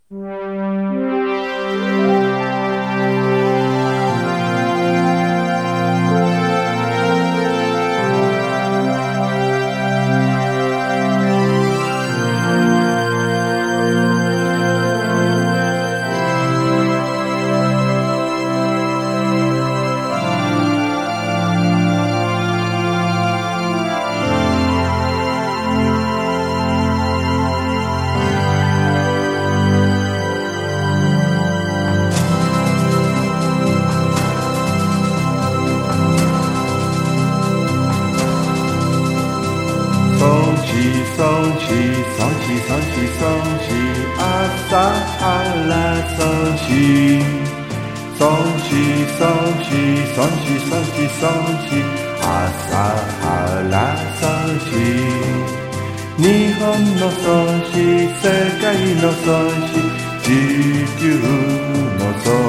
日本の孫子、世界の孫子、地球の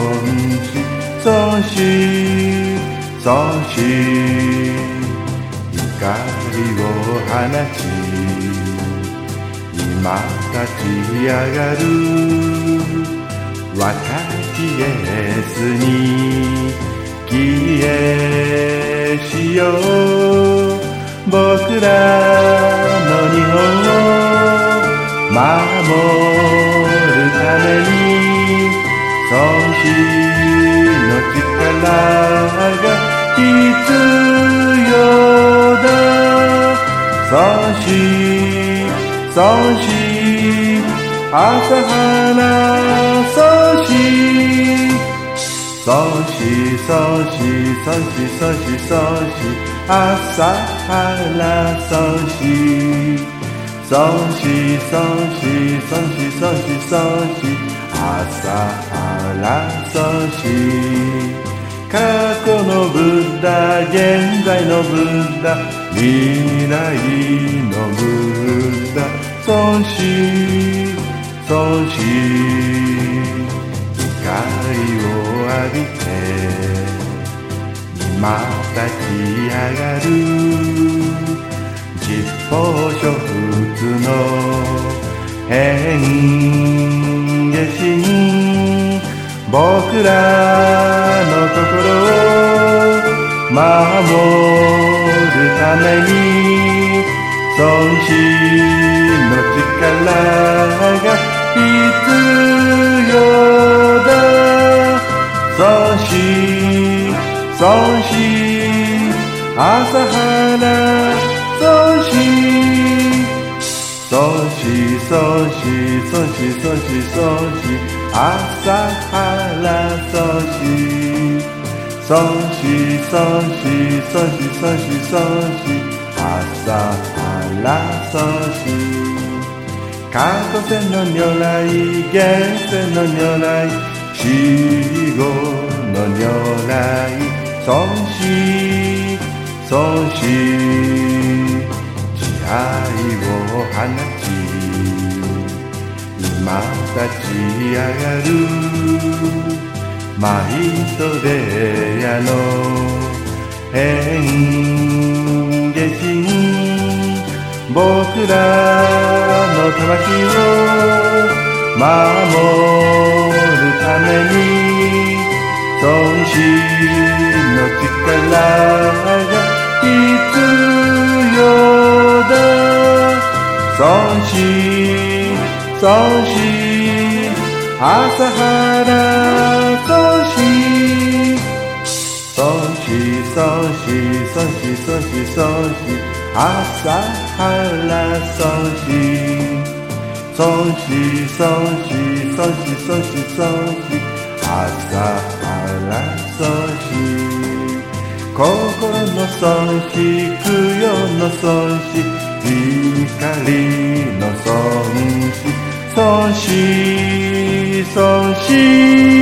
孫子、孫子光を放ち今立ち上がる若きエースに帰依しよう。僕らの日本を守るために孫子の力が必要だ。孫子朝原孫子孫子孫子孫子孫子孫子朝原孫子孫子孫子孫子孫子孫子朝原孫子過去のブッダ現在のブッダ未来のブッダ孫子孫子光を浴びて今立ち上がる十方諸仏の変化心僕らの心を守るために孫子の力が必要だ。孫子孫子朝原孫子孫子孫子孫子孫子孫子朝原孫子孫子孫子孫子孫子孫子朝原孫子過去世の如来現世の如来死後の如来孫子孫子慈愛を放ち今立ち上がるマイトレアの変化心僕らの魂を守るために孫子の力が必要だ。孫子孫子朝原孫子孫子孫子孫子孫子孫子朝原孫子孫子孫子孫子孫子孫子朝原孫子心の孫子供養の孫子光の孫子孫子孫子